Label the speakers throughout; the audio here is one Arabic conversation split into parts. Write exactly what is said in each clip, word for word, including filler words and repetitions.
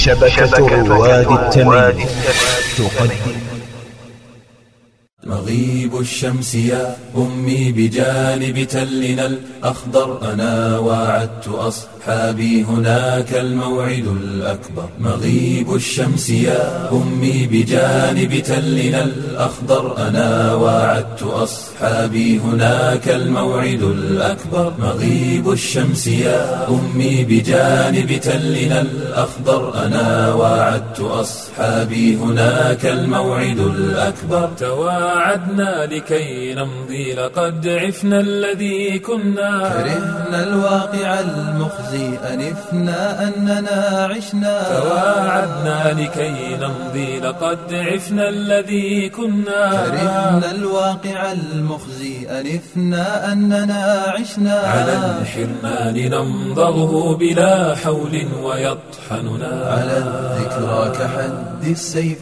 Speaker 1: شبكة رواد التميم تقدم
Speaker 2: مغيب الشمس يا أمي بجانب تلنا الأخضر، أنا وعدت أصحابي هناك الموعد الأكبر. مغيب الشمس يا أمي بجانب تلنا الأخضر، أنا وعدت أصحابي هناك الموعد الأكبر. مغيب الشمس يا أمي بجانب تلنا الأخضر، أنا وعدت أصحابي هناك الموعد الأكبر. وعدنا لكي نمضي لقد عفنا الذي كنا،
Speaker 3: كرهنا الواقع المخزي أنفنا أننا عشنا.
Speaker 2: تواعدنا لكي نمضي لقد عفنا الذي كنا،
Speaker 3: كرهنا الواقع المخزي أنفنا أننا عشنا.
Speaker 2: على الحرمان نمضغه بلا حول ويطحننا،
Speaker 3: على الذكرى كحد السيف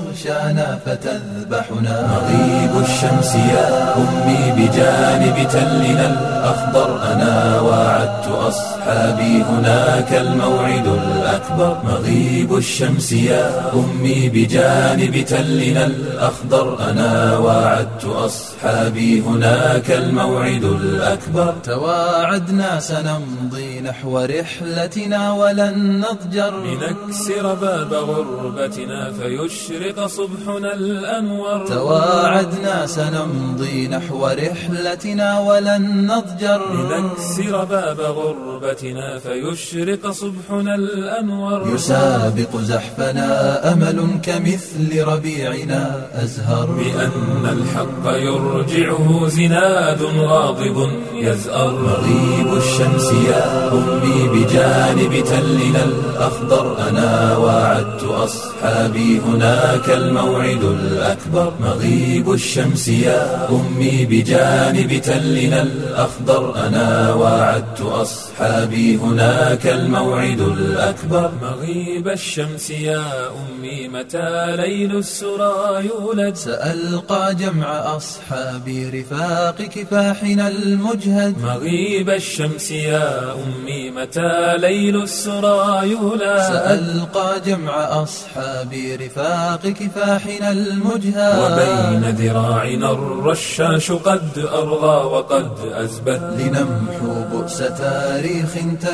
Speaker 3: تغشانا فتذبحنا.
Speaker 2: مغيب الشمس يا أمي بجانب تلنا الأخضر، أنا وعدت أصحابي هناك الموعد الأكبر. مغيب الشمس يا أمي بجانب تلنا الأخضر، أنا وعدت أصحابي هناك الموعد الأكبر.
Speaker 3: تواعدنا سنمضي نحو رحلتنا ولن نضجر،
Speaker 2: لنكسر باب غربتنا فيشرق صبحنا الأنور.
Speaker 3: تواعدنا سنمضي نحو رحلتنا ولن نضجر،
Speaker 2: لنكسر باب غربتنا فيشرق صبحنا الأنور.
Speaker 3: يسابق زحفنا أمل كمثل ربيعنا أزهر،
Speaker 2: بأن الحق يرجعه زناد غاضب يزأر. مغيب الشمس يا أمي بجانب تلنا الأخضر، أنا وعدت أصحابي هناك الموعد الأكبر. مغيب الشمس يا أمي بجانب تلنا الأخضر، أنا وعدت أصحابي هناك الموعد الأكبر. مغيب الشمس يا أمي متى ليل السرى يولد،
Speaker 3: سألقى جمع أصحابي رفاق كفاحنا المجهد.
Speaker 2: مغيب الشمس يا أمي متى ليل السرى يولد،
Speaker 3: سألقى جمع أصحابي رفاق كفاحنا المجهد.
Speaker 2: وبين ذراعنا الرشاش قد أرغى وقد أزبد،
Speaker 3: لنمحو بؤس تاريخ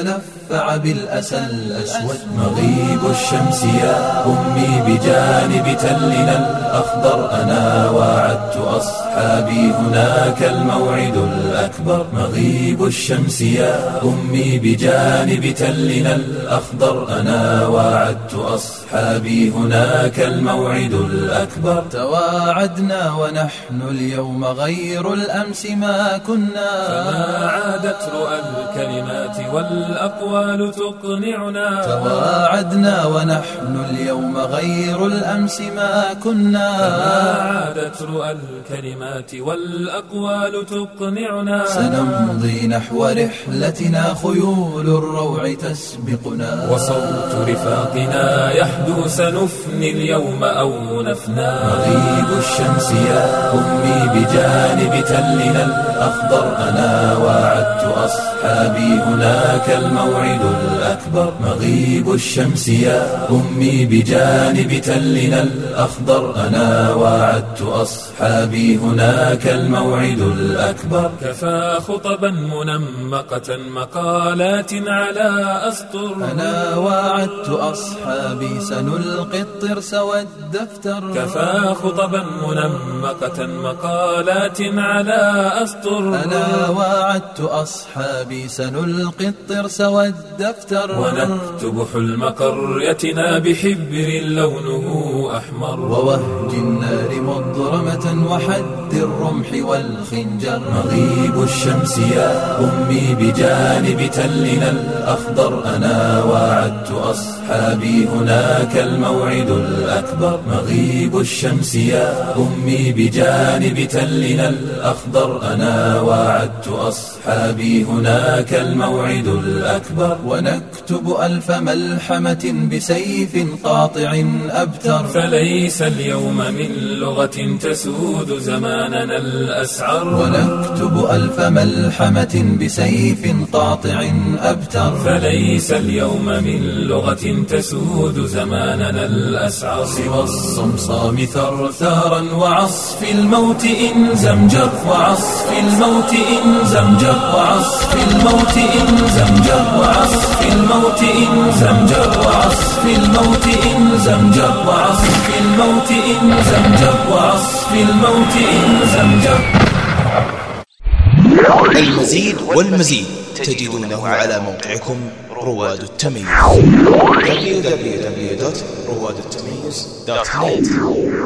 Speaker 3: تلفع بالأسى الأسود.
Speaker 2: مغيب الشمس يا أمي بجانب تلنا الأخضر، أنا وعدت أصحابي هناك الموعد الأكبر. مغيب الشمس يا أمي بجانب تلنا الأخضر، أنا وعدت أصحابي هناك الموعد الأكبر.
Speaker 3: تواعدنا ونحن اليوم غير الأمس ما كنا،
Speaker 2: فما عادت رؤى الكلمات والأقوال تقنعنا.
Speaker 3: تواعدنا ونحن اليوم غير الأمس ما كنا،
Speaker 2: فما عادت رؤى الكلمات والأقوال تقنعنا.
Speaker 3: سنمضي نحو رحلتنا خيول الروع تسبقنا،
Speaker 2: وصوت رفاقنا يحدو سنفني اليوم أو نفنى. مغيب الشمس يا أمي بجانب تلنا الأخضر، أنا وعدت أصحابي هناك الموعد الأكبر. مغيب الشمس يا أمي بجانب تلنا الأخضر، أنا وعدت أصحابي هناك الموعد الأكبر. كفى خطبا منمقة مقالات على أسطر،
Speaker 3: أنا وعدت أصحابي سنلقي الطرس والدفتر.
Speaker 2: كفى خطبا منمقة مقالات على أسطر،
Speaker 3: أنا وعدت أصحابي سنلقي الطرس والدفتر.
Speaker 2: ونكتب حلم قريتنا بحبر لونه أحمر،
Speaker 3: ووهج النار مضرمة وحد الرمح والخنجر.
Speaker 2: مغيب الشمس يا أمي بجانب تلنا الأخضر، أنا وعدت أصحابي هناك الموعد الأكبر. مغيب الشمس يا أمي بجانب تلنا الأخضر، أنا وعدت أصحابي هناك الموعد الأكبر.
Speaker 3: ونكتب ألف ملحمة بسيف قاطع أبتر.
Speaker 2: فليس اليوم من لغة تسود زماننا الأسعر،
Speaker 3: ونكتب ألف ملحمة بسيف قاطع أبتر.
Speaker 2: فليس اليوم من لغة تسود زماننا الأسعر،
Speaker 3: سوى الصمصام ثرثارا وعصف الموت إن زمجر، وعصف الموت إن زمجر، وعصف الموت إن زمجر، وعصف الموت إن زمجر، وعصف الموت إن زمجر، وعصف الموت إن زمجر، وعصف الموت إن زمجر.
Speaker 1: المزيد والمزيد تجدونه على موقعكم رواد التميز دبليو دبليو دبليو دوت رواد التميز دوت نت.